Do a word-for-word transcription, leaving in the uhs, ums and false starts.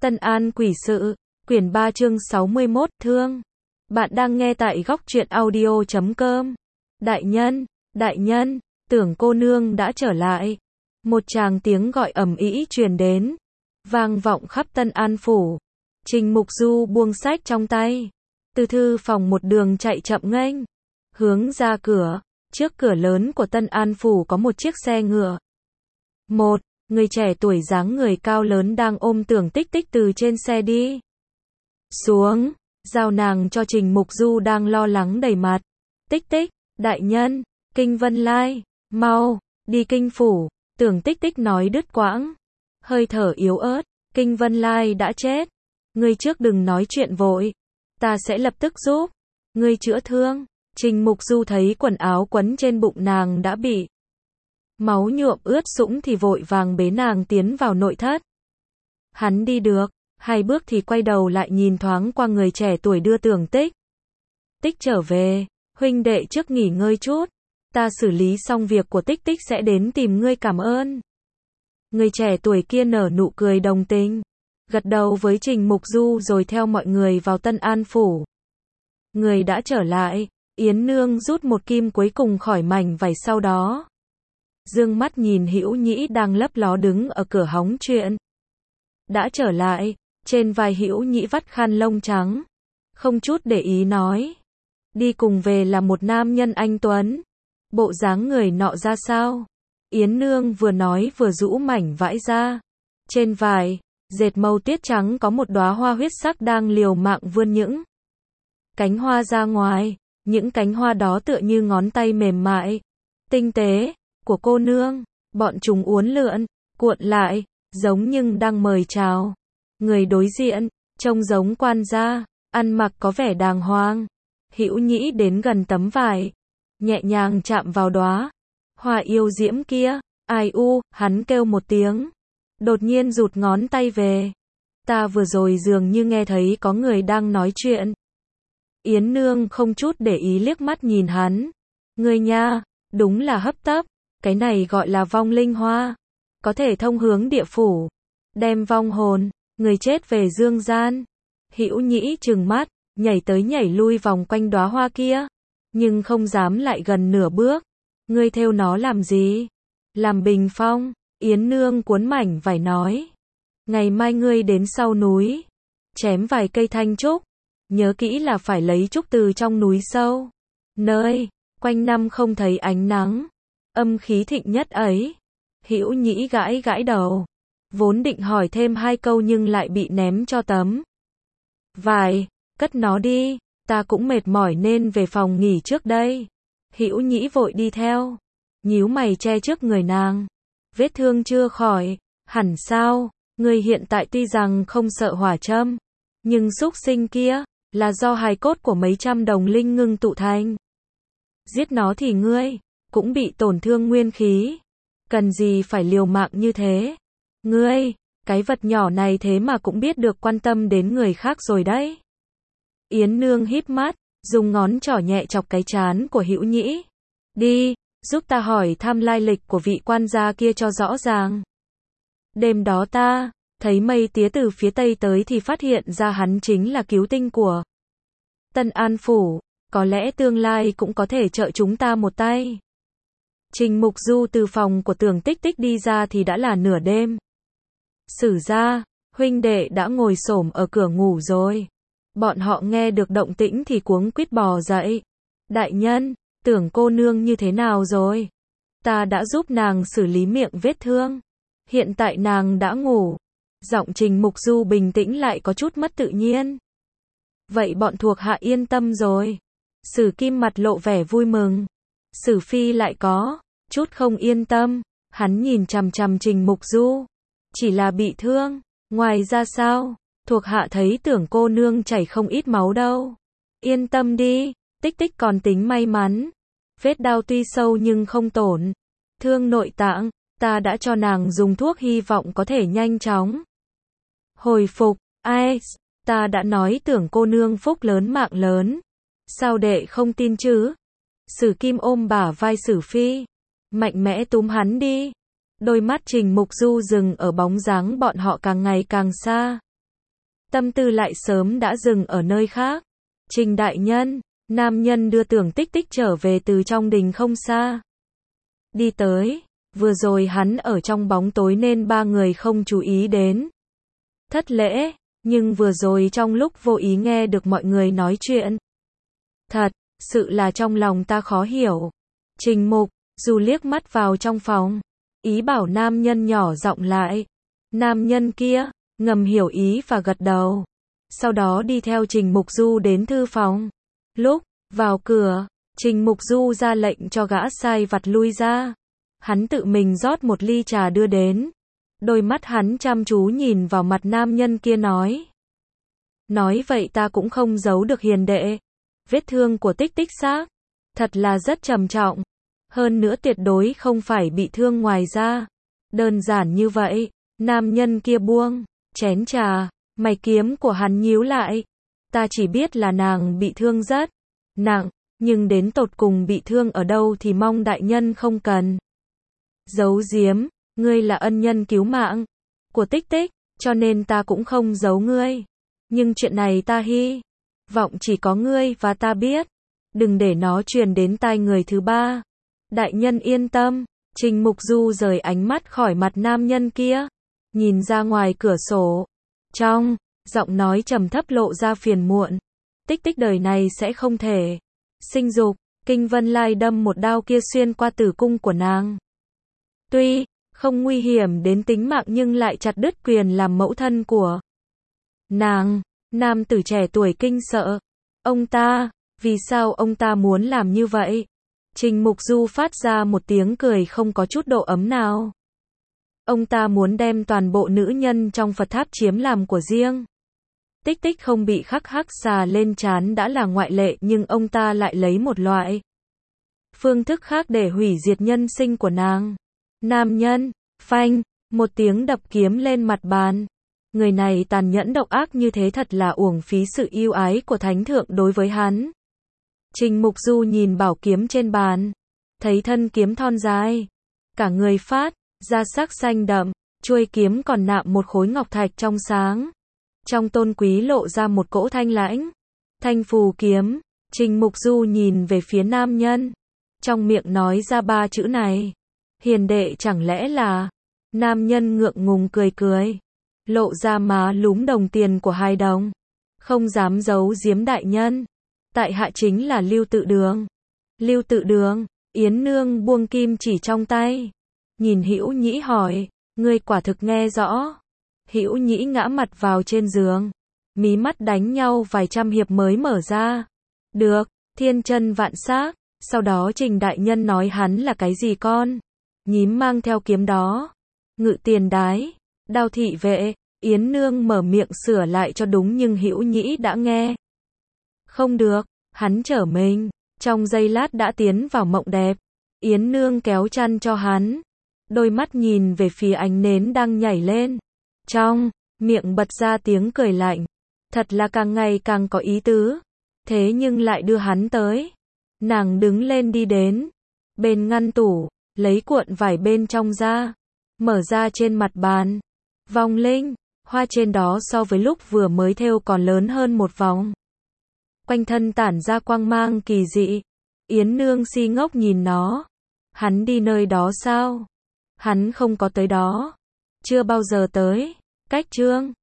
Tân An quỷ sự, quyển ba chương sáu mươi mốt, thương. Bạn đang nghe tại góc truyện audio chấm com. Đại nhân, đại nhân, tưởng cô nương đã trở lại. Một tràng tiếng gọi ầm ĩ truyền đến, vang vọng khắp Tân An phủ. Trình Mục Du buông sách trong tay, từ thư phòng một đường chạy chậm nghênh, hướng ra cửa. Trước cửa lớn của Tân An phủ có một chiếc xe ngựa. Một người trẻ tuổi dáng người cao lớn đang ôm Tưởng Tích Tích từ trên xe đi xuống, giao nàng cho Trình Mục Du đang lo lắng đầy mặt. Tích Tích, đại nhân, Kinh Vân Lai, mau, đi kinh phủ. Tưởng Tích Tích nói đứt quãng, hơi thở yếu ớt. Kinh Vân Lai đã chết. Ngươi trước đừng nói chuyện vội, ta sẽ lập tức giúp ngươi chữa thương. Trình Mục Du thấy quần áo quấn trên bụng nàng đã bị máu nhuộm ướt sũng thì vội vàng bế nàng tiến vào nội thất. Hắn đi được hai bước thì quay đầu lại nhìn thoáng qua người trẻ tuổi đưa Tưởng Tích Tích trở về. Huynh đệ trước nghỉ ngơi chút, ta xử lý xong việc của Tích Tích sẽ đến tìm ngươi cảm ơn. Người trẻ tuổi kia nở nụ cười đồng tình, gật đầu với Trình Mục Du rồi theo mọi người vào Tân An phủ. Người đã trở lại. Yến Nương rút một kim cuối cùng khỏi mảnh vải, sau đó dương mắt nhìn Hữu Nhĩ đang lấp ló đứng ở cửa hóng chuyện. Đã trở lại. Trên vai Hữu Nhĩ vắt khăn lông trắng, không chút để ý nói, đi cùng về là một nam nhân anh tuấn. Bộ dáng người nọ ra sao? Yến Nương vừa nói vừa rũ mảnh vải ra. Trên vải dệt màu tuyết trắng có một đóa hoa huyết sắc đang liều mạng vươn những cánh hoa ra ngoài. Những cánh hoa đó tựa như ngón tay mềm mại, tinh tế của cô nương. Bọn chúng uốn lượn, cuộn lại, giống như đang mời chào. Người đối diện trông giống quan gia, ăn mặc có vẻ đàng hoàng. Hữu Nhĩ đến gần tấm vải, nhẹ nhàng chạm vào đóa hoa yêu diễm kia. Ai u, hắn kêu một tiếng, đột nhiên rụt ngón tay về. Ta vừa rồi dường như nghe thấy có người đang nói chuyện. Yến Nương không chút để ý liếc mắt nhìn hắn. Ngươi nha, đúng là hấp tấp, cái này gọi là vong linh hoa, có thể thông hướng địa phủ, đem vong hồn người chết về dương gian. Hữu Nhĩ trừng mắt, nhảy tới nhảy lui vòng quanh đóa hoa kia, nhưng không dám lại gần nửa bước. Ngươi thêu nó làm gì? Làm bình phong. Yến Nương cuốn mảnh vải nói, ngày mai ngươi đến sau núi, chém vài cây thanh trúc. Nhớ kỹ là phải lấy trúc từ trong núi sâu, nơi quanh năm không thấy ánh nắng, âm khí thịnh nhất ấy. Hữu Nhĩ gãi gãi đầu, vốn định hỏi thêm hai câu nhưng lại bị ném cho tấm vải. Cất nó đi, ta cũng mệt mỏi nên về phòng nghỉ trước đây. Hữu Nhĩ vội đi theo, nhíu mày che trước người nàng. Vết thương chưa khỏi hẳn sao? Ngươi hiện tại tuy rằng không sợ hỏa châm, nhưng súc sinh kia là do hài cốt của mấy trăm đồng linh ngưng tụ thành. Giết nó thì ngươi cũng bị tổn thương nguyên khí, cần gì phải liều mạng như thế? Ngươi, cái vật nhỏ này thế mà cũng biết được quan tâm đến người khác rồi đấy. Yến Nương híp mắt, dùng ngón trỏ nhẹ chọc cái trán của Hữu Nhĩ. Đi, giúp ta hỏi thăm lai lịch của vị quan gia kia cho rõ ràng. Đêm đó ta thấy mây tía từ phía tây tới thì phát hiện ra hắn chính là cứu tinh của Tân An phủ, có lẽ tương lai cũng có thể trợ chúng ta một tay. Trình Mục Du từ phòng của Tưởng Tích Tích đi ra thì đã là nửa đêm. Sử gia, huynh đệ đã ngồi xổm ở cửa ngủ rồi. Bọn họ nghe được động tĩnh thì cuống quýt bò dậy. Đại nhân, Tưởng cô nương như thế nào rồi? Ta đã giúp nàng xử lý miệng vết thương, hiện tại nàng đã ngủ. Giọng Trình Mục Du bình tĩnh lại có chút mất tự nhiên. Vậy bọn thuộc hạ yên tâm rồi. Sử Kim mặt lộ vẻ vui mừng. Sử Phi lại có chút không yên tâm. Hắn nhìn chằm chằm Trình Mục Du. Chỉ là bị thương, ngoài ra sao? Thuộc hạ thấy Tưởng cô nương chảy không ít máu đâu. Yên tâm đi, Tích Tích còn tính may mắn. Vết đau tuy sâu nhưng không tổn thương nội tạng. Ta đã cho nàng dùng thuốc, hy vọng có thể nhanh chóng hồi phục. Ai, ta đã nói Tưởng cô nương phúc lớn mạng lớn, sao đệ không tin chứ? Sử Kim ôm bả vai Sử Phi, mạnh mẽ túm hắn đi. Đôi mắt Trình Mục Du dừng ở bóng dáng bọn họ càng ngày càng xa. tâm tư lại sớm đã dừng ở nơi khác. Trình đại nhân, nam nhân đưa Tưởng Tích Tích trở về từ trong đình không xa. Đi tới, vừa rồi hắn ở trong bóng tối nên ba người không chú ý đến. Thất lễ, nhưng vừa rồi trong lúc vô ý nghe được mọi người nói chuyện. Thật, sự là trong lòng ta khó hiểu. Trình Mục, Du liếc mắt vào trong phòng, ý bảo nam nhân nhỏ giọng lại. Nam nhân kia, ngầm hiểu ý và gật đầu. Sau đó đi theo Trình Mục Du đến thư phòng. Lúc vào cửa, Trình Mục Du ra lệnh cho gã sai vặt lui ra. Hắn tự mình rót một ly trà đưa đến. Đôi mắt hắn chăm chú nhìn vào mặt nam nhân kia nói. Nói vậy ta cũng không giấu được hiền đệ. Vết thương của Tích Tích xác thật là rất trầm trọng. Hơn nữa tuyệt đối không phải bị thương ngoài da. Đơn giản như vậy, nam nhân kia buông chén trà, mày kiếm của hắn nhíu lại. Ta chỉ biết là nàng bị thương rất nặng, nhưng đến tột cùng bị thương ở đâu thì mong đại nhân không cần giấu giếm. Ngươi là ân nhân cứu mạng của Tích Tích, cho nên ta cũng không giấu ngươi. Nhưng chuyện này ta hy vọng chỉ có ngươi và ta biết. Đừng để nó truyền đến tai người thứ ba. Đại nhân yên tâm. Trình Mục Du rời ánh mắt khỏi mặt nam nhân kia, nhìn ra ngoài cửa sổ. Trong giọng nói trầm thấp lộ ra phiền muộn. Tích Tích đời này sẽ không thể sinh dục. Kinh Vân Lai đâm một đao kia xuyên qua tử cung của nàng. Tuy không nguy hiểm đến tính mạng nhưng lại chặt đứt quyền làm mẫu thân của nàng. Nam tử trẻ tuổi kinh sợ. Ông ta, vì sao ông ta muốn làm như vậy? Trình Mục Du phát ra một tiếng cười không có chút độ ấm nào. Ông ta muốn đem toàn bộ nữ nhân trong Phật tháp chiếm làm của riêng. Tích Tích không bị khắc hắc xà lên trán đã là ngoại lệ, nhưng ông ta lại lấy một loại phương thức khác để hủy diệt nhân sinh của nàng. Nam nhân, phanh, một tiếng đập kiếm lên mặt bàn. Người này tàn nhẫn độc ác như thế thật là uổng phí sự yêu ái của thánh thượng đối với hắn. Trình Mục Du nhìn bảo kiếm trên bàn, thấy thân kiếm thon dài, cả người phát ra sắc xanh đậm, chuôi kiếm còn nạm một khối ngọc thạch trong sáng. Trong tôn quý lộ ra một cỗ thanh lãnh. Thanh phù kiếm. Trình Mục Du nhìn về phía nam nhân, trong miệng nói ra ba chữ này. Hiền đệ chẳng lẽ là... Nam nhân ngượng ngùng cười cười, lộ ra má lúm đồng tiền của hai đồng. Không dám giấu giếm đại nhân. Tại hạ chính là Lưu Tự Đường. Lưu Tự Đường. Yến Nương buông kim chỉ trong tay, nhìn Hữu Nhĩ hỏi, ngươi quả thực nghe rõ. Hữu Nhĩ ngã mặt vào trên giường, mí mắt đánh nhau vài trăm hiệp mới mở ra. Được, thiên chân vạn xác. Sau đó Trình đại nhân nói hắn là cái gì con? Nhím mang theo kiếm đó. Ngự tiền đái, đao thị vệ. Yến Nương mở miệng sửa lại cho đúng nhưng Hữu Nhĩ đã nghe không được, hắn trở mình, trong giây lát đã tiến vào mộng đẹp. Yến Nương kéo chăn cho hắn, đôi mắt nhìn về phía ánh nến đang nhảy lên, trong miệng bật ra tiếng cười lạnh. Thật là càng ngày càng có ý tứ. Thế nhưng lại đưa hắn tới. Nàng đứng lên đi đến bên ngăn tủ, lấy cuộn vải bên trong ra, mở ra trên mặt bàn. Vòng linh, hoa trên đó so với lúc vừa mới thêu còn lớn hơn một vòng. Quanh thân tản ra quang mang kỳ dị. Yến Nương si ngốc nhìn nó. Hắn đi nơi đó sao? Hắn không có tới đó. Chưa bao giờ tới. Cách chương